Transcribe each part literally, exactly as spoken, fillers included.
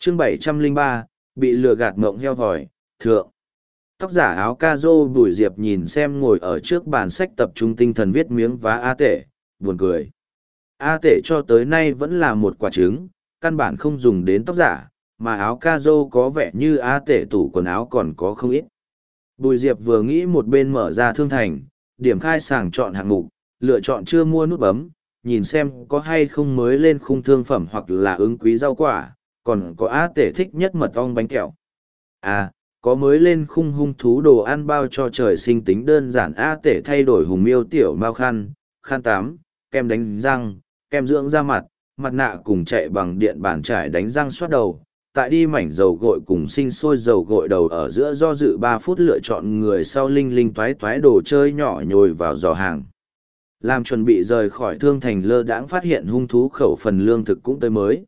chương bảy trăm lẻ ba, bị lừa gạt mộng heo vòi, thượng. Tóc giả áo ca rô Bùi Diệp nhìn xem ngồi ở trước bàn sách tập trung tinh thần viết miếng vá A Tể, buồn cười. A Tể cho tới nay vẫn là một quả trứng, căn bản không dùng đến tóc giả, mà áo ca rô có vẻ như A Tể tủ quần áo còn có không ít. Bùi Diệp vừa nghĩ một bên mở ra thương thành, điểm khai sàng chọn hạng mục, lựa chọn chưa mua nút bấm, nhìn xem có hay không mới lên khung thương phẩm hoặc là ứng quý rau quả, còn có A Tể thích nhất mật ong bánh kẹo. À, có mới lên khung hung thú đồ ăn bao cho trời sinh tính đơn giản. A Tể thay đổi hùng miêu tiểu mao khăn, khăn tắm, kem đánh răng, kem dưỡng da mặt, mặt nạ cùng chạy bằng điện bàn trải đánh răng xoát đầu. Tại đi mảnh dầu gội cùng sinh sôi dầu gội đầu ở giữa do dự ba phút lựa chọn người sau linh linh toái toái đồ chơi nhỏ nhồi vào giò hàng. Làm chuẩn bị rời khỏi thương thành lơ đãng phát hiện hung thú khẩu phần lương thực cũng tới mới.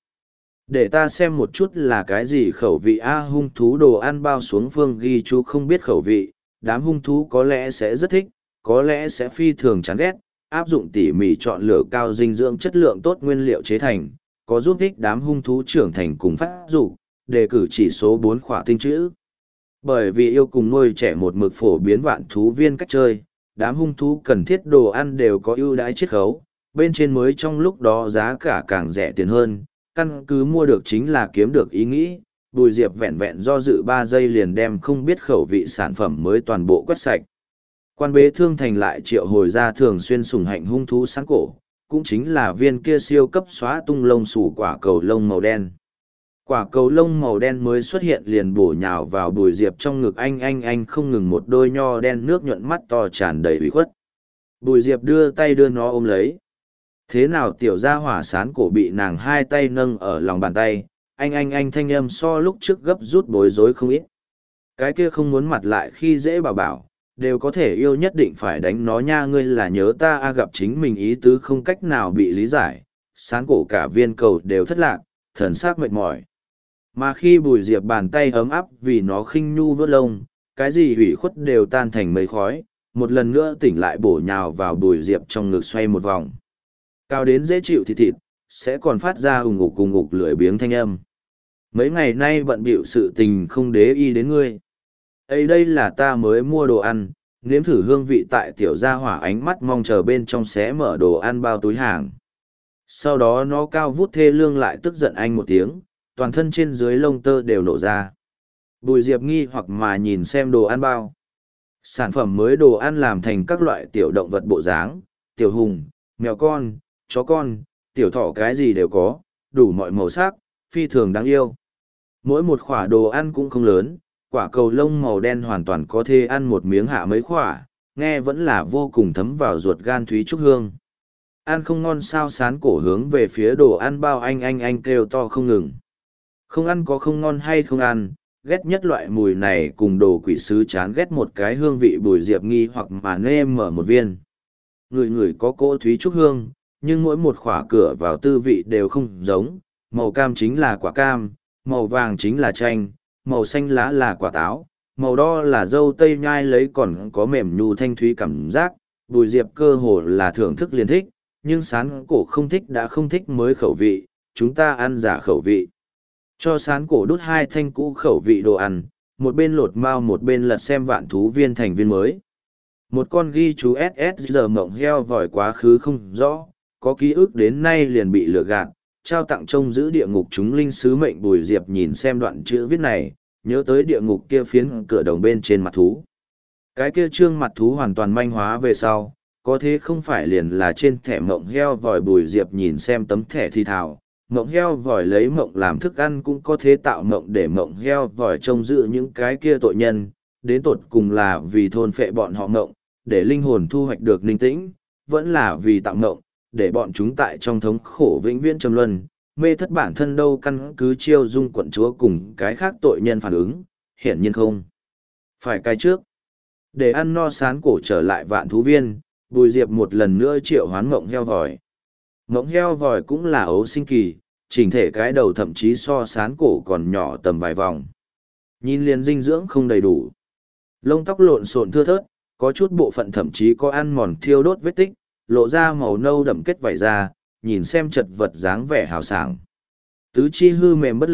Để ta xem một chút là cái gì khẩu vị a hung thú đồ ăn bao xuống phương ghi chú không biết khẩu vị, đám hung thú có lẽ sẽ rất thích, có lẽ sẽ phi thường chán ghét, áp dụng tỉ mỉ chọn lựa cao dinh dưỡng chất lượng tốt nguyên liệu chế thành, có giúp ích đám hung thú trưởng thành cùng phát dục, đề cử chỉ số bốn khỏa tinh chữ. Bởi vì yêu cùng nuôi trẻ một mực phổ biến vạn thú viên cách chơi, đám hung thú cần thiết đồ ăn đều có ưu đãi chiết khấu, bên trên mới trong lúc đó giá cả càng rẻ tiền hơn, căn cứ mua được chính là kiếm được ý nghĩ. Bùi Diệp vẹn vẹn do dự ba giây liền đem không biết khẩu vị sản phẩm mới toàn bộ quét sạch. Quan bế thương thành lại triệu hồi ra thường xuyên sủng hạnh hung thú sáng cổ, cũng chính là viên kia siêu cấp xóa tung lông xù quả cầu lông màu đen. Quả cầu lông màu đen mới xuất hiện liền bổ nhào vào Bùi Diệp trong ngực anh anh anh không ngừng một đôi nho đen nước nhuận mắt to tràn đầy ủy khuất. Bùi Diệp đưa tay đưa nó ôm lấy. Thế nào tiểu gia hỏa sán cổ bị nàng hai tay nâng ở lòng bàn tay, anh anh anh thanh âm so lúc trước gấp rút bối rối không ít. Cái kia không muốn mặt lại khi dễ bảo bảo, đều có thể yêu nhất định phải đánh nó nha ngươi là nhớ ta a gặp chính mình ý tứ không cách nào bị lý giải, sán cổ cả viên cầu đều thất lạc, thần sắc mệt mỏi. Mà khi Bùi Diệp bàn tay ấm áp vì nó khinh nhu vớt lông, cái gì hủy khuất đều tan thành mây khói, một lần nữa tỉnh lại bổ nhào vào Bùi Diệp trong ngực xoay một vòng. Cao đến dễ chịu thịt thịt, sẽ còn phát ra ùng ục ùng ục lưỡi biếng thanh âm. Mấy ngày nay bận bịu sự tình không đế y đến ngươi. Ây đây là ta mới mua đồ ăn, nếm thử hương vị tại tiểu gia hỏa ánh mắt mong chờ bên trong xé mở đồ ăn bao túi hàng. Sau đó nó cao vút thê lương lại tức giận anh một tiếng, toàn thân trên dưới lông tơ đều nổ ra. Bùi Diệp nghi hoặc mà nhìn xem đồ ăn bao. Sản phẩm mới đồ ăn làm thành các loại tiểu động vật bộ dáng, tiểu hùng, mèo con, chó con, tiểu thỏ cái gì đều có, đủ mọi màu sắc, phi thường đáng yêu. Mỗi một khỏa đồ ăn cũng không lớn, quả cầu lông màu đen hoàn toàn có thể ăn một miếng hạ mấy khỏa, nghe vẫn là vô cùng thấm vào ruột gan Thúy Trúc Hương. Ăn không ngon sao sán cổ hướng về phía đồ ăn bao anh anh anh kêu to không ngừng. Không ăn có không ngon hay không ăn, ghét nhất loại mùi này cùng đồ quỷ sứ chán ghét một cái hương vị Bùi Diệp nghi hoặc mà nê mở một viên. Người người có cỗ Thúy Trúc Hương, nhưng mỗi một khỏa cửa vào tư vị đều không giống, màu cam chính là quả cam, màu vàng chính là chanh, màu xanh lá là quả táo, màu đo là dâu tây nhai lấy còn có mềm nhu thanh thúy cảm giác. Bùi Diệp cơ hồ là thưởng thức liền thích, nhưng sán cổ không thích đã không thích mới khẩu vị, chúng ta ăn giả khẩu vị. Cho sán cổ đút hai thanh cũ khẩu vị đồ ăn, một bên lột mao một bên lật xem vạn thú viên thành viên mới. Một con ghi chú ét ét giờ mộng heo vòi quá khứ không rõ, có ký ức đến nay liền bị lừa gạt, trao tặng trông giữ địa ngục chúng linh sứ mệnh. Bùi Diệp nhìn xem đoạn chữ viết này, nhớ tới địa ngục kia phiến cửa đồng bên trên mặt thú. Cái kia trương mặt thú hoàn toàn manh hóa về sau, có thế không phải liền là trên thẻ mộng heo vòi. Bùi Diệp nhìn xem tấm thẻ thi thào, mộng heo vòi lấy mộng làm thức ăn cũng có thế tạo mộng để mộng heo vòi trông giữ những cái kia tội nhân, đến tột cùng là vì thôn phệ bọn họ mộng, để linh hồn thu hoạch được ninh tĩnh, vẫn là vì tạo mộng, để bọn chúng tại trong thống khổ vĩnh viễn trầm luân, mê thất bản thân đâu. Căn cứ chiêu dung quận chúa cùng cái khác tội nhân phản ứng, hiển nhiên không phải cái trước. Để ăn no sán cổ trở lại vạn thú viên, Bùi Diệp một lần nữa triệu hoán mộng heo vòi. Mộng heo vòi cũng là ấu sinh kỳ, chỉnh thể cái đầu thậm chí so sán cổ còn nhỏ tầm vài vòng. Nhìn liền dinh dưỡng không đầy đủ. Lông tóc lộn xộn thưa thớt, có chút bộ phận thậm chí có ăn mòn thiêu đốt vết tích, lộ ra màu nâu đậm kết vảy ra, nhìn xem chật vật dáng vẻ hào sảng. Tứ chi hư mềm bất lực,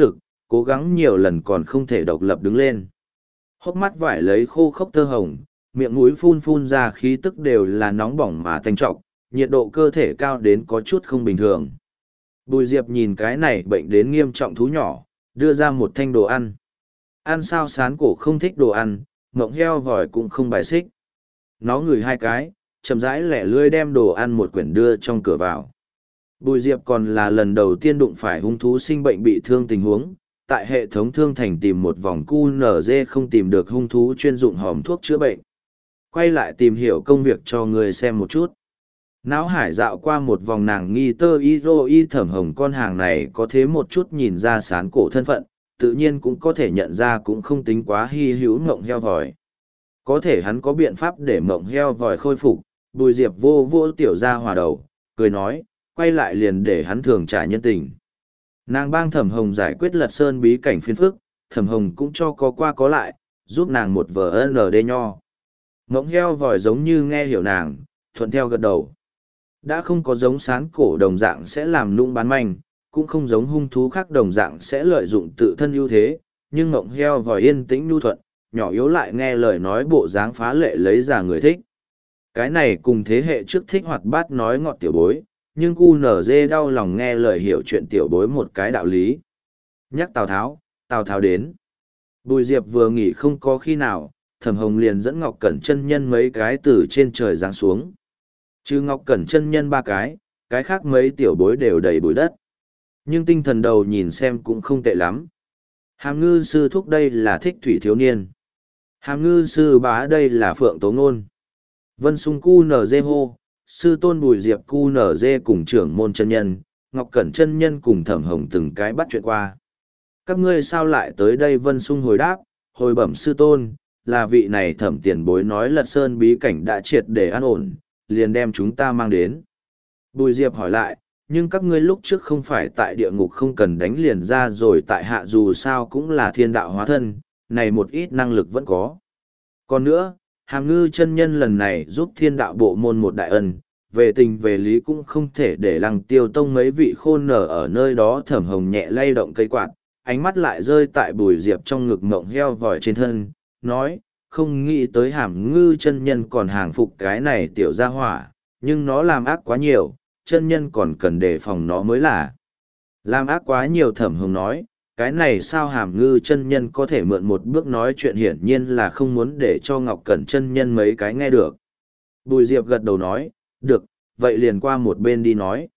cố gắng nhiều lần còn không thể độc lập đứng lên. Hốc mắt vải lấy khô khốc thơ hồng, miệng mũi phun phun ra khí tức đều là nóng bỏng mà thanh trọng, nhiệt độ cơ thể cao đến có chút không bình thường. Bùi Diệp nhìn cái này bệnh đến nghiêm trọng thú nhỏ, đưa ra một thanh đồ ăn. Ăn sao sán cổ không thích đồ ăn, mộng heo vòi cũng không bài xích. Nó ngửi hai cái, chậm rãi lẻ lươi đem đồ ăn một quyển đưa trong cửa vào. Bùi Diệp còn là lần đầu tiên đụng phải hung thú sinh bệnh bị thương tình huống, tại hệ thống thương thành tìm một vòng cu nở dê không tìm được hung thú chuyên dụng hòm thuốc chữa bệnh. Quay lại tìm hiểu công việc cho người xem một chút. Náo hải dạo qua một vòng, nàng nghi tơ y rô y thẩm hồng con hàng này có thế một chút nhìn ra sán cổ thân phận, tự nhiên cũng có thể nhận ra cũng không tính quá hy hữu mộng heo vòi. Có thể hắn có biện pháp để mộng heo vòi khôi phục. Bùi Diệp vô vô tiểu ra hòa đầu, cười nói, quay lại liền để hắn thường trả nhân tình. Nàng bang thẩm hồng giải quyết lật sơn bí cảnh phiên phức, thẩm hồng cũng cho có qua có lại, giúp nàng một vở en đê nho. Mộng heo vòi giống như nghe hiểu nàng, thuận theo gật đầu. Đã không có giống sán cổ đồng dạng sẽ làm nũng bán manh, cũng không giống hung thú khác đồng dạng sẽ lợi dụng tự thân ưu thế, nhưng mộng heo vòi yên tĩnh nhu thuận, nhỏ yếu lại nghe lời nói bộ dáng phá lệ lấy ra người thích. Cái này cùng thế hệ trước thích hoạt bát nói ngọt tiểu bối, nhưng cu nở dê đau lòng nghe lời hiểu chuyện tiểu bối một cái đạo lý. Nhắc Tào Tháo, Tào Tháo đến. Bùi Diệp vừa nghỉ không có khi nào, Thẩm Hồng liền dẫn Ngọc Cẩn chân nhân mấy cái từ trên trời giáng xuống. Chứ Ngọc Cẩn chân nhân ba cái, cái khác mấy tiểu bối đều đầy bụi đất. Nhưng tinh thần đầu nhìn xem cũng không tệ lắm. Hàm ngư sư thúc đây là thích thủy thiếu niên. Hàm ngư sư bá đây là phượng tố ngôn. Vân sung cu nở dê hô, sư tôn Bùi Diệp cu nở dê cùng trưởng môn chân nhân, Ngọc Cẩn chân nhân cùng Thẩm Hồng từng cái bắt chuyện qua. Các ngươi sao lại tới đây? Vân sung hồi đáp, hồi bẩm sư tôn, là vị này Thẩm tiền bối nói lật sơn bí cảnh đã triệt để an ổn, liền đem chúng ta mang đến. Bùi Diệp hỏi lại, nhưng các ngươi lúc trước không phải tại địa ngục không cần đánh liền ra rồi tại hạ dù sao cũng là thiên đạo hóa thân, này một ít năng lực vẫn có. Còn nữa, Hàm ngư chân nhân lần này giúp thiên đạo bộ môn một đại ân, về tình về lý cũng không thể để Lăng Tiêu tông mấy vị khôn nở ở nơi đó. Thẩm Hồng nhẹ lay động cây quạt, ánh mắt lại rơi tại Bùi Diệp trong ngực mộng heo vòi trên thân, nói, không nghĩ tới Hàm ngư chân nhân còn hàng phục cái này tiểu gia hỏa, nhưng nó làm ác quá nhiều, chân nhân còn cần đề phòng nó mới là. Làm ác quá nhiều. Thẩm Hồng nói, cái này sao Hàm ngư chân nhân có thể mượn một bước nói chuyện, hiển nhiên là không muốn để cho Ngọc Cẩn chân nhân mấy cái nghe được. Bùi Diệp gật đầu nói, được, vậy liền qua một bên đi nói.